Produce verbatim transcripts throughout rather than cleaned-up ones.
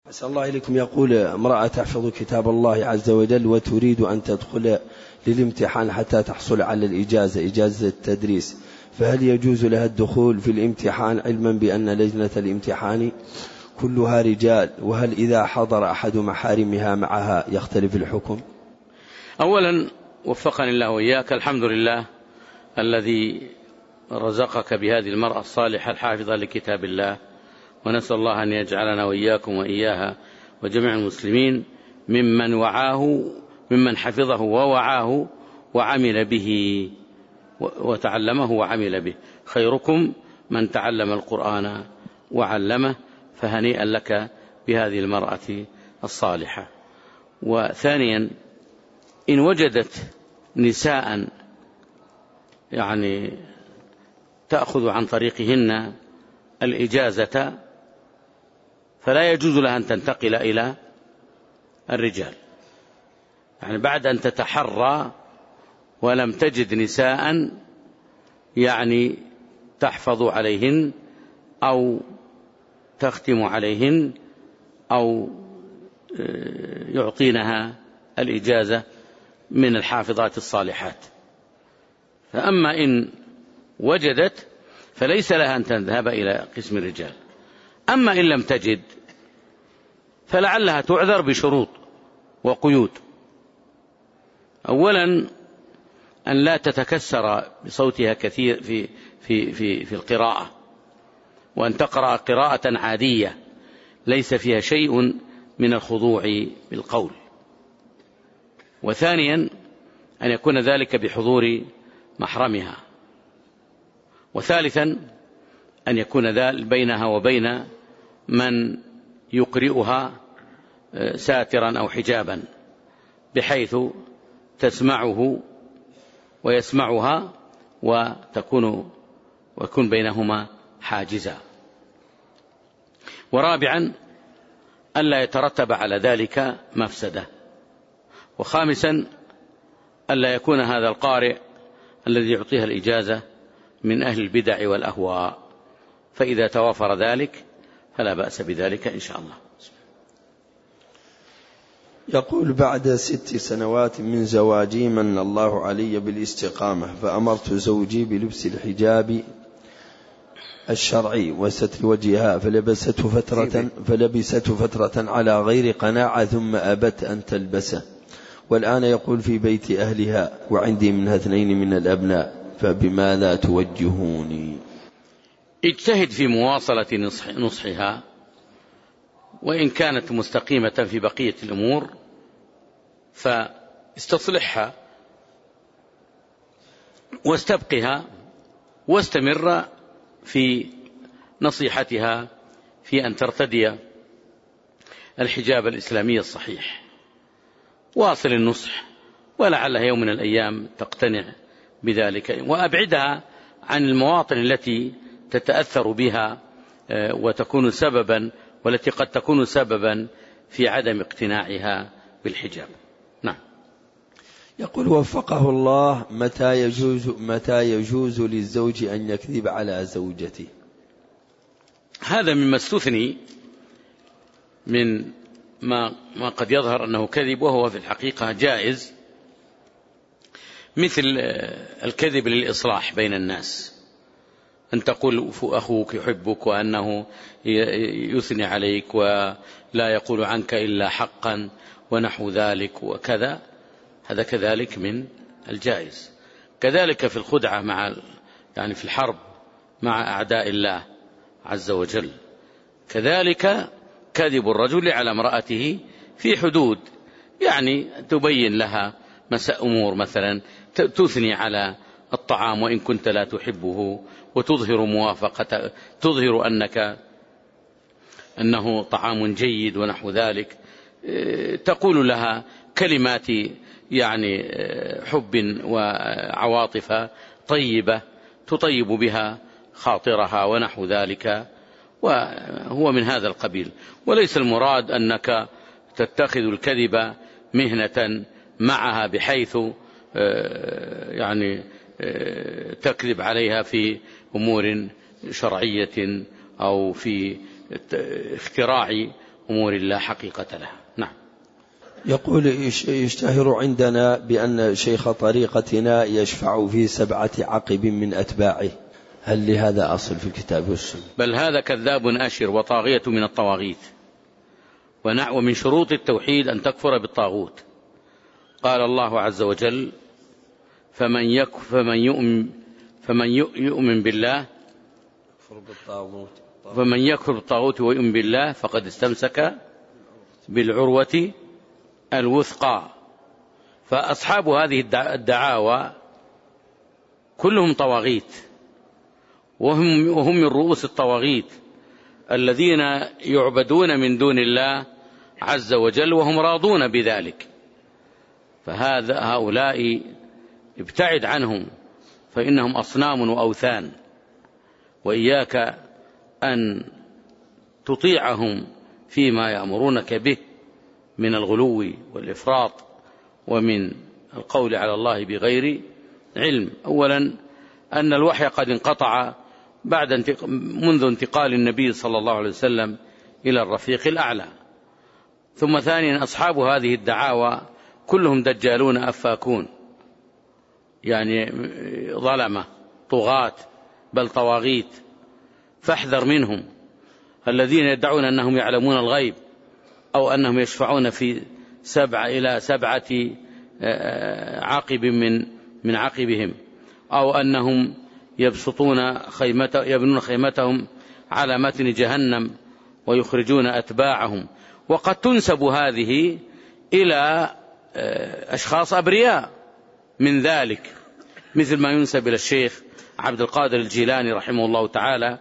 أسأل الله إليكم. يقول امرأة تحفظ كتاب الله عز وجل وتريد أن تدخل للامتحان حتى تحصل على الإجازة إجازة التدريس، فهل يجوز لها الدخول في الامتحان علما بأن لجنة الامتحان كلها رجال؟ وهل إذا حضر أحد محارمها معها يختلف الحكم؟ أولا وفقني الله وإياك، الحمد لله الذي رزقك بهذه المرأة الصالحة الحافظة لكتاب الله، ونسأل الله أن يجعلنا وإياكم وإياها وجميع المسلمين ممن وعاه ممن حفظه ووعاه وعمل به وتعلمه وعمل به. خيركم من تعلم القرآن وعلمه، فهنيئا لك بهذه المرأة الصالحة. وثانيا، إن وجدت نساء يعني تأخذ عن طريقهن الإجازة فلا يجوز لها أن تنتقل إلى الرجال، يعني بعد أن تتحرى ولم تجد نساء يعني تحفظ عليهن أو تختم عليهن أو يعطينها الإجازة من الحافظات الصالحات. فأما إن وجدت فليس لها أن تذهب إلى قسم الرجال. أما إن لم تجد فلعلها تعذر بشروط وقيود. أولا، أن لا تتكسر بصوتها كثير في, في, في, في القراءة، وأن تقرأ قراءة عادية ليس فيها شيء من الخضوع بالقول. وثانيا، أن يكون ذلك بحضور محرمها. وثالثا، أن يكون ذلك بينها وبين من يقرئها ساترا أو حجابا بحيث تسمعه ويسمعها وتكون ويكون بينهما حاجزا. ورابعا، ألا يترتب على ذلك مفسدة. وخامسا، ألا يكون هذا القارئ الذي يعطيها الإجازة من أهل البدع والأهواء، فإذا توافر ذلك فلا بأس بذلك إن شاء الله. يقول: بعد ست سنوات من زواجي من الله علي بالاستقامة، فأمرت زوجي بلبس الحجاب الشرعي وستر وجهها، فلبسته فترة, فلبسته فترة على غير قناعة ثم أبت أن تلبسه، والآن يقول في بيت أهلها وعندي منها اثنين من الأبناء، فبماذا توجهوني؟ اجتهد في مواصلة نصح نصحها، وإن كانت مستقيمة في بقية الأمور فاستصلحها واستبقها، واستمر في نصيحتها في أن ترتدي الحجاب الإسلامي الصحيح. واصل النصح، ولعلها يوم من الأيام تقتنع بذلك. وأبعدها عن المواطن التي تتأثر بها وتكون سببا والتي قد تكون سببا في عدم اقتناعها بالحجاب. نعم. يقول: وفقه الله، متى يجوز متى يجوز للزوج أن يكذب على زوجته؟ هذا مما استثني من ما ما قد يظهر أنه كذب وهو في الحقيقة جائز، مثل الكذب للإصلاح بين الناس، أن تقول أخوك يحبك وأنه يثني عليك ولا يقول عنك إلا حقا ونحو ذلك وكذا، هذا كذلك من الجائز. كذلك في الخدعة مع يعني في الحرب مع أعداء الله عز وجل. كذلك كذب الرجل على امرأته في حدود، يعني تبين لها مساء أمور، مثلا تثني على الطعام وإن كنت لا تحبه، وتظهر موافقة، تظهر أنك أنه طعام جيد ونحو ذلك، تقول لها كلمات يعني حب وعواطف طيبة تطيب بها خاطرها ونحو ذلك، وهو من هذا القبيل. وليس المراد أنك تتخذ الكذب مهنة معها بحيث يعني تكذب عليها في أمور شرعية أو في اختراع أمور الله حقيقة لها. نعم. يقول يشتهر عندنا بأن شيخ طريقتنا يشفع في سبعة عقب من أتباعه، هل لهذا أصل في الكتاب والسنة؟ بل هذا كذاب أشر وطاغية من الطواغيت، ومن شروط التوحيد أن تكفر بالطاغوت. قال الله عز وجل: فمن يكفر فمن يؤمن فمن يؤمن بالله فمن يكفر بالطاغوت ويؤمن بالله فقد استمسك بالعروة الوثقى. فأصحاب هذه الدعاوى كلهم طواغيت، وهم, وهم من رؤوس الطواغيت الذين يعبدون من دون الله عز وجل وهم راضون بذلك. فهذا هؤلاء ابتعد عنهم، فإنهم أصنام وأوثان، وإياك أن تطيعهم فيما يأمرونك به من الغلو والإفراط ومن القول على الله بغير علم. أولا أن الوحي قد انقطع بعد انتق... منذ انتقال النبي صلى الله عليه وسلم إلى الرفيق الأعلى. ثم ثانيا أصحاب هذه الدعاوى كلهم دجالون أفاكون، يعني ظلمة طغاة بل طواغيت، فاحذر منهم. الذين يدعون أنهم يعلمون الغيب أو أنهم يشفعون في سبعة إلى سبعة عقب من من عقبهم، أو أنهم يبسطون خيمة يبنون خيمتهم على متن جهنم ويخرجون أتباعهم. وقد تنسب هذه إلى أشخاص أبرياء من ذلك، مثل ما ينسب إلى الشيخ عبد القادر الجيلاني رحمه الله تعالى،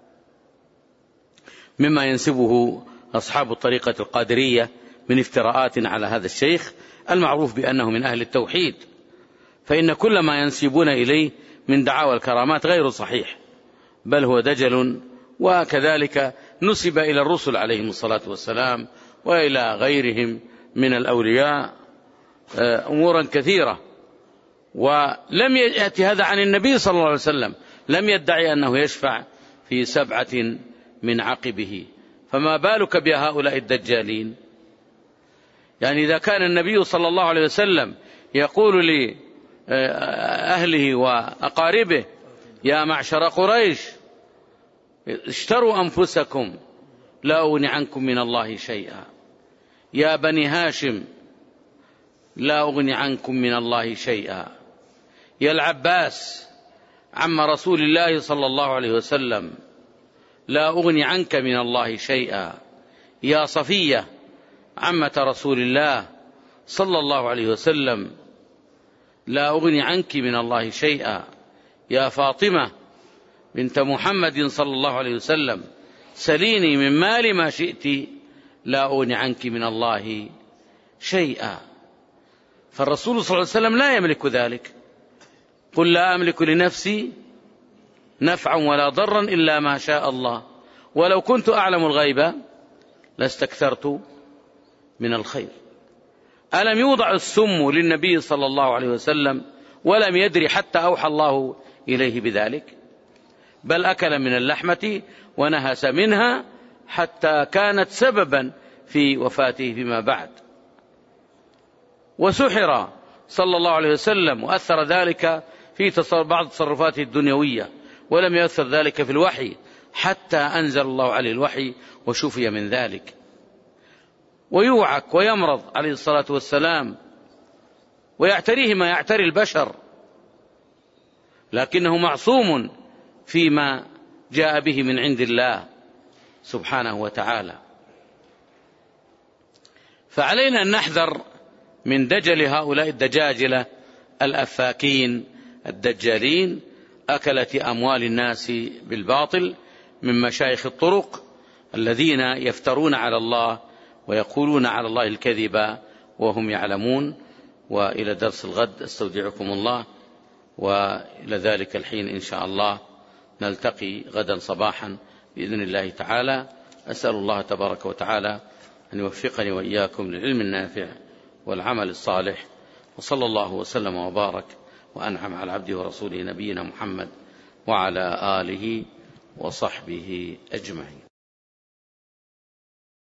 مما ينسبه أصحاب الطريقة القادرية من افتراءات على هذا الشيخ المعروف بأنه من أهل التوحيد. فإن كل ما ينسبون إليه من دعاوى الكرامات غير صحيح، بل هو دجل. وكذلك نسب إلى الرسل عليهم الصلاة والسلام وإلى غيرهم من الأولياء أمورا كثيرة، ولم يأتي هذا عن النبي صلى الله عليه وسلم، لم يدعي أنه يشفع في سبعة من عقبه، فما بالك بهؤلاء الدجالين؟ يعني إذا كان النبي صلى الله عليه وسلم يقول لأهله وأقاربه: يا معشر قريش اشتروا أنفسكم لا أغني عنكم من الله شيئا، يا بني هاشم لا أغني عنكم من الله شيئا، يا العباس عم رسول الله صلى الله عليه وسلم لا أغني عنك من الله شيئا، يا صفية عمة رسول الله صلى الله عليه وسلم لا أغني عنك من الله شيئا، يا فاطمة بنت محمد صلى الله عليه وسلم سليني من مال ما شئت لا أغني عنك من الله شيئا. فالرسول صلى الله عليه وسلم لا يملك ذلك. قل لا أملك لنفسي نفعا ولا ضرا إلا ما شاء الله، ولو كنت أعلم الغيب لاستكثرت من الخير. ألم يوضع السم للنبي صلى الله عليه وسلم ولم يدري حتى أوحى الله إليه بذلك؟ بل أكل من اللحمة ونهس منها حتى كانت سببا في وفاته فيما بعد. وسحر صلى الله عليه وسلم وأثر ذلك في بعض تصرفاته الدنيوية، ولم يؤثر ذلك في الوحي حتى أنزل الله عليه الوحي وشفي من ذلك. ويوعك ويمرض عليه الصلاة والسلام ويعتريه ما يعتري البشر، لكنه معصوم فيما جاء به من عند الله سبحانه وتعالى. فعلينا أن نحذر من دجل هؤلاء الدجاجلة الأفاكين الدجالين أكلة أموال الناس بالباطل من مشايخ الطرق الذين يفترون على الله ويقولون على الله الكذب وهم يعلمون. وإلى درس الغد استودعكم الله، وإلى ذلك الحين إن شاء الله نلتقي غدا صباحا بإذن الله تعالى. أسأل الله تبارك وتعالى أن يوفقني وإياكم للعلم النافع والعمل الصالح، وصلى الله وسلم وبارك وأنعم على عبده ورسوله نبينا محمد وعلى آله وصحبه أجمعين.